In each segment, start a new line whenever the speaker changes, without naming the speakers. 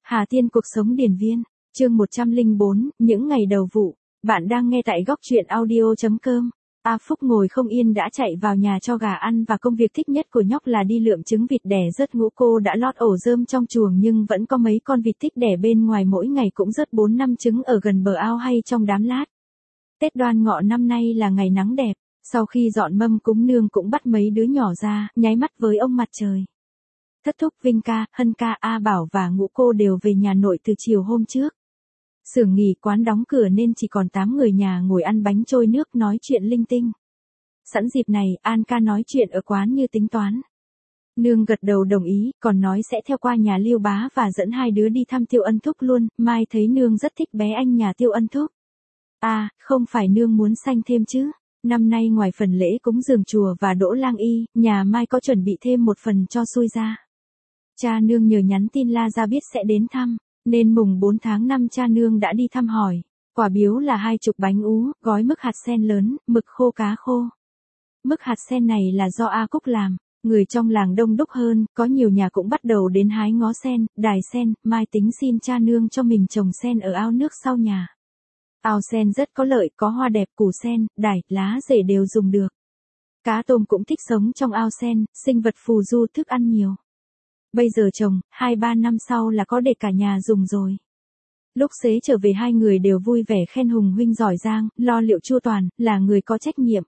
Hà Tiên cuộc sống điển viên, chương 104, những ngày đầu vụ. Bạn đang nghe tại góc truyện audio.com. A Phúc ngồi không yên đã chạy vào nhà cho gà ăn và công việc thích nhất của nhóc là đi lượm trứng vịt đẻ rớt. Ngũ cô đã lót ổ rơm trong chuồng nhưng vẫn có mấy con vịt thích đẻ bên ngoài, mỗi ngày cũng rớt 4-5 trứng ở gần bờ ao hay trong đám lát. Tết Đoan Ngọ năm nay là ngày nắng đẹp, sau khi dọn mâm cúng nương cũng bắt mấy đứa nhỏ ra, nháy mắt với ông mặt trời. Thất thúc, Vinh ca, Hân ca, A Bảo và Ngũ cô đều về nhà nội từ chiều hôm trước. Xưởng nghỉ quán đóng cửa nên chỉ còn 8 người nhà ngồi ăn bánh trôi nước nói chuyện linh tinh. Sẵn dịp này, An ca nói chuyện ở quán như tính toán. Nương gật đầu đồng ý, còn nói sẽ theo qua nhà Liêu bá và dẫn hai đứa đi thăm Tiêu Ân thúc luôn. Mai thấy nương rất thích bé anh nhà Tiêu Ân thúc. À, không phải nương muốn sanh thêm chứ. Năm nay ngoài phần lễ cúng dường chùa và đỗ lang y, nhà Mai có chuẩn bị thêm một phần cho xui ra. Cha nương nhờ nhắn tin la ra biết sẽ đến thăm, nên mùng 4 tháng 5 cha nương đã đi thăm hỏi. Quả biếu là 20 bánh ú, gói mứt hạt sen lớn, mực khô cá khô. Mứt hạt sen này là do A Cúc làm, người trong làng đông đúc hơn, có nhiều nhà cũng bắt đầu đến hái ngó sen, đài sen. Mai tính xin cha nương cho mình trồng sen ở ao nước sau nhà. Ao sen rất có lợi, có hoa đẹp, củ sen, đài, lá rễ đều dùng được. Cá tôm cũng thích sống trong ao sen, sinh vật phù du thức ăn nhiều. Bây giờ trồng, 2-3 năm sau là có để cả nhà dùng rồi. Lúc xế trở về hai người đều vui vẻ khen Hùng huynh giỏi giang, lo liệu chu toàn, là người có trách nhiệm.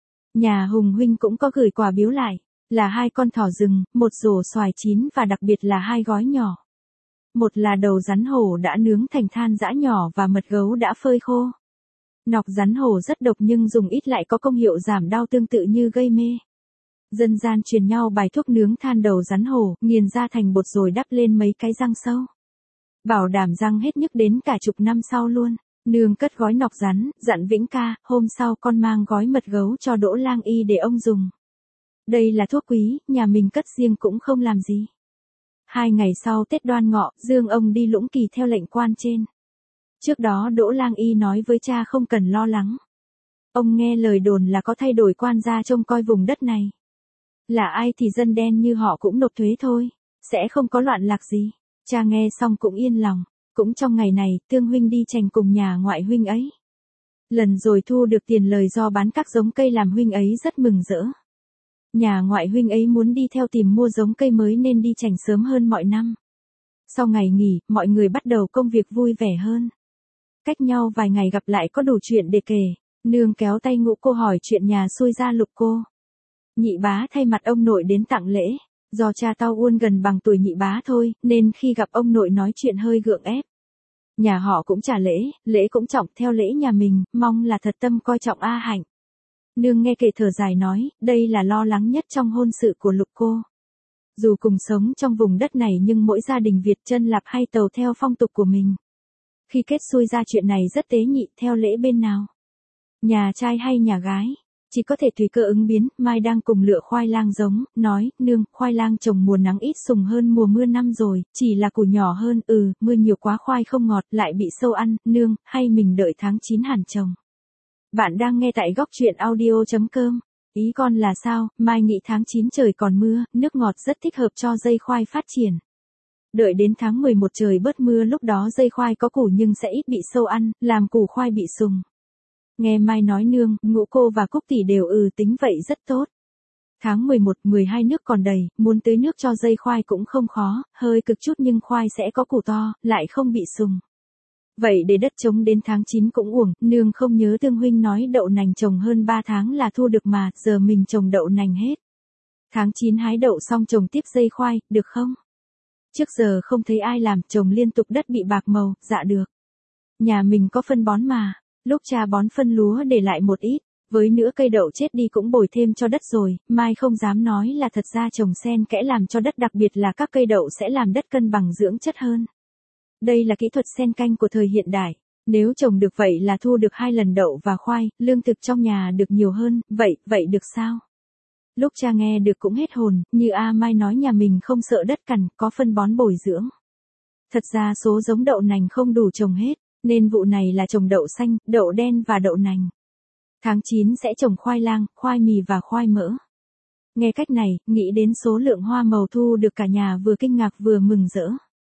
Nhà Hùng huynh cũng có gửi quà biếu lại, là 2 con thỏ rừng, 1 rổ xoài chín và đặc biệt là 2 gói nhỏ. Một là đầu rắn hổ đã nướng thành than giã nhỏ và mật gấu đã phơi khô. Nọc rắn hổ rất độc nhưng dùng ít lại có công hiệu giảm đau tương tự như gây mê. Dân gian truyền nhau bài thuốc nướng than đầu rắn hổ, nghiền ra thành bột rồi đắp lên mấy cái răng sâu. Bảo đảm răng hết nhức đến cả chục năm sau luôn. Nương cất gói nọc rắn, dặn Vĩnh ca, hôm sau con mang gói mật gấu cho Đỗ lang y để ông dùng. Đây là thuốc quý, nhà mình cất riêng cũng không làm gì. 2 ngày sau Tết Đoan Ngọ, Dương ông đi Lũng Kỳ theo lệnh quan trên. Trước đó Đỗ lang y nói với cha không cần lo lắng. Ông nghe lời đồn là có thay đổi quan gia trông coi vùng đất này. Là ai thì dân đen như họ cũng nộp thuế thôi, sẽ không có loạn lạc gì. Cha nghe xong cũng yên lòng. Cũng trong ngày này, Tương huynh đi chành cùng nhà ngoại huynh ấy. Lần rồi thu được tiền lời do bán các giống cây làm huynh ấy rất mừng rỡ. Nhà ngoại huynh ấy muốn đi theo tìm mua giống cây mới nên đi chành sớm hơn mọi năm. Sau ngày nghỉ, mọi người bắt đầu công việc vui vẻ hơn. Cách nhau vài ngày gặp lại có đủ chuyện để kể. Nương kéo tay Ngũ cô hỏi chuyện nhà xui ra Lục cô. Nhị bá thay mặt ông nội đến tặng lễ. Do cha tao Uôn gần bằng tuổi nhị bá thôi, nên khi gặp ông nội nói chuyện hơi gượng ép. Nhà họ cũng trả lễ cũng trọng theo lễ nhà mình, mong là thật tâm coi trọng A Hạnh. Nương nghe kể thở dài nói, đây là lo lắng nhất trong hôn sự của Lục cô. Dù cùng sống trong vùng đất này nhưng mỗi gia đình Việt chân lạp hay tàu theo phong tục của mình. Khi kết xui ra chuyện này rất tế nhị, theo lễ bên nào? Nhà trai hay nhà gái? Chỉ có thể tùy cơ ứng biến. Mai đang cùng lựa khoai lang giống, nói, nương, khoai lang trồng mùa nắng ít sùng hơn mùa mưa năm rồi, chỉ là củ nhỏ hơn, mưa nhiều quá khoai không ngọt, lại bị sâu ăn, nương, hay mình đợi tháng 9 hẳn trồng. Bạn đang nghe tại góc truyện audio.com. Ý con là sao? Mai nghĩ tháng 9 trời còn mưa, nước ngọt rất thích hợp cho dây khoai phát triển. Đợi đến tháng 11 trời bớt mưa, lúc đó dây khoai có củ nhưng sẽ ít bị sâu ăn, làm củ khoai bị sùng. Nghe Mai nói nương, Ngũ cô và Cúc tỷ đều tính vậy rất tốt. Tháng 11, 12 nước còn đầy, muốn tưới nước cho dây khoai cũng không khó, hơi cực chút nhưng khoai sẽ có củ to, lại không bị sùng. Vậy để đất trống đến tháng 9 cũng uổng, nương không nhớ Tương huynh nói đậu nành trồng hơn 3 tháng là thu được mà, giờ mình trồng đậu nành hết. Tháng 9 hái đậu xong trồng tiếp dây khoai, được không? Trước giờ không thấy ai làm, trồng liên tục đất bị bạc màu, dạ được. Nhà mình có phân bón mà. Lúc cha bón phân lúa để lại một ít, với nữa cây đậu chết đi cũng bồi thêm cho đất rồi. Mai không dám nói là thật ra trồng xen kẽ làm cho đất, đặc biệt là các cây đậu sẽ làm đất cân bằng dưỡng chất hơn. Đây là kỹ thuật xen canh của thời hiện đại. Nếu trồng được vậy là thu được 2 lần đậu và khoai, lương thực trong nhà được nhiều hơn, vậy được sao? Lúc cha nghe được cũng hết hồn, như Mai nói nhà mình không sợ đất cằn, có phân bón bồi dưỡng. Thật ra số giống đậu nành không đủ trồng hết. Nên vụ này là trồng đậu xanh, đậu đen và đậu nành. Tháng 9 sẽ trồng khoai lang, khoai mì và khoai mỡ. Nghe cách này, nghĩ đến số lượng hoa màu thu được cả nhà vừa kinh ngạc vừa mừng rỡ.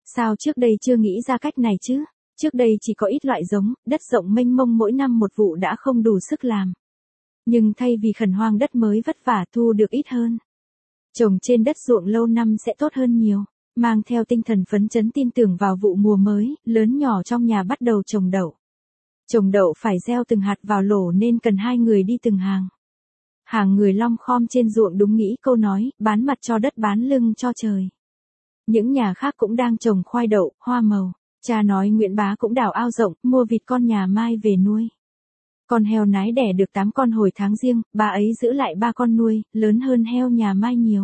Sao trước đây chưa nghĩ ra cách này chứ? Trước đây chỉ có ít loại giống, đất rộng mênh mông mỗi năm một vụ đã không đủ sức làm. Nhưng thay vì khẩn hoang đất mới vất vả thu được ít hơn. Trồng trên đất ruộng lâu năm sẽ tốt hơn nhiều. Mang theo tinh thần phấn chấn tin tưởng vào vụ mùa mới, lớn nhỏ trong nhà bắt đầu trồng đậu. Trồng đậu phải gieo từng hạt vào lỗ nên cần 2 người đi từng hàng. Hàng người lom khom trên ruộng đúng nghĩ câu nói, bán mặt cho đất bán lưng cho trời. Những nhà khác cũng đang trồng khoai đậu, hoa màu. Cha nói Nguyễn Bá cũng đào ao rộng, mua vịt con nhà Mai về nuôi. Con heo nái đẻ được 8 con hồi tháng riêng, bà ấy giữ lại 3 con nuôi, lớn hơn heo nhà Mai nhiều.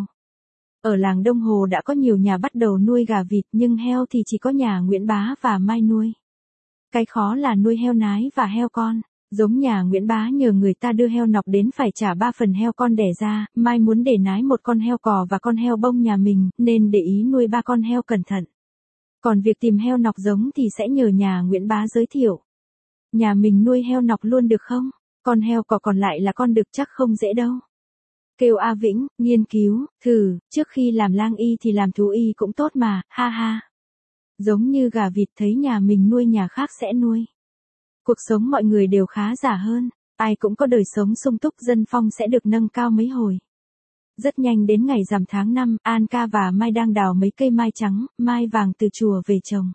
Ở làng Đông Hồ đã có nhiều nhà bắt đầu nuôi gà vịt nhưng heo thì chỉ có nhà Nguyễn Bá và Mai nuôi. Cái khó là nuôi heo nái và heo con. Giống nhà Nguyễn Bá nhờ người ta đưa heo nọc đến phải trả 3 phần heo con đẻ ra, Mai muốn để nái một con heo cò và con heo bông nhà mình, nên để ý nuôi 3 con heo cẩn thận. Còn việc tìm heo nọc giống thì sẽ nhờ nhà Nguyễn Bá giới thiệu. Nhà mình nuôi heo nọc luôn được không? Con heo cò còn lại là con đực chắc không dễ đâu. Kêu A Vĩnh, nghiên cứu, thử, trước khi làm lang y thì làm thú y cũng tốt mà, ha ha. Giống như gà vịt thấy nhà mình nuôi nhà khác sẽ nuôi. Cuộc sống mọi người đều khá giả hơn, ai cũng có đời sống sung túc dân phong sẽ được nâng cao mấy hồi. Rất nhanh đến ngày rằm tháng 5, An Ca và Mai đang đào mấy cây mai trắng, mai vàng từ chùa về trồng.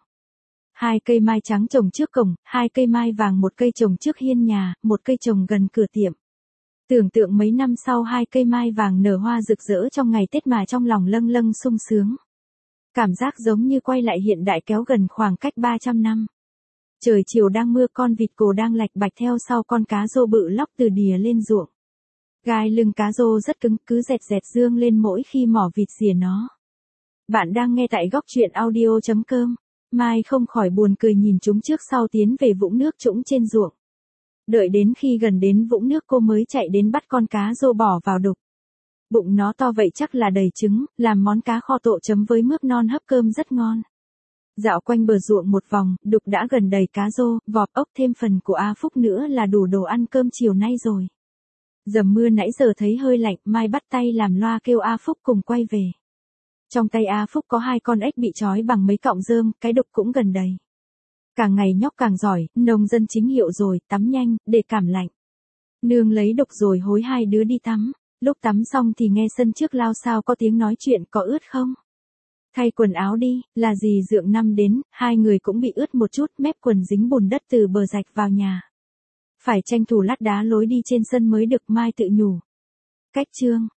2 cây mai trắng trồng trước cổng, 2 cây mai vàng, một cây trồng trước hiên nhà, một cây trồng gần cửa tiệm. Tưởng tượng mấy năm sau 2 cây mai vàng nở hoa rực rỡ trong ngày Tết mà trong lòng lâng lâng sung sướng. Cảm giác giống như quay lại hiện đại kéo gần khoảng cách 300 năm. Trời chiều đang mưa, con vịt cồ đang lạch bạch theo sau con cá rô bự lóc từ đìa lên ruộng. Gai lưng cá rô rất cứng, cứ dẹt dẹt dương lên mỗi khi mỏ vịt rỉa nó. Bạn đang nghe tại góc truyện audio.com. Mai không khỏi buồn cười nhìn chúng trước sau tiến về vũng nước trũng trên ruộng. Đợi đến khi gần đến vũng nước cô mới chạy đến bắt con cá rô bỏ vào đục. Bụng nó to vậy chắc là đầy trứng, làm món cá kho tộ chấm với mướp non hấp cơm rất ngon. Dạo quanh bờ ruộng một vòng, đục đã gần đầy cá rô, vọp ốc thêm phần của A Phúc nữa là đủ đồ ăn cơm chiều nay rồi. Dầm mưa nãy giờ thấy hơi lạnh, Mai bắt tay làm loa kêu A Phúc cùng quay về. Trong tay A Phúc có 2 con ếch bị trói bằng mấy cọng rơm, cái đục cũng gần đầy. Càng ngày nhóc càng giỏi, nông dân chính hiệu rồi, tắm nhanh, để cảm lạnh. Nương lấy đục rồi hối 2 đứa đi tắm. Lúc tắm xong thì nghe sân trước lao sao có tiếng nói chuyện, có ướt không? Thay quần áo đi, là gì Dượng Năm đến, 2 người cũng bị ướt một chút, mép quần dính bùn đất từ bờ rạch vào nhà. Phải tranh thủ lát đá lối đi trên sân mới được, Mai tự nhủ. Cách chương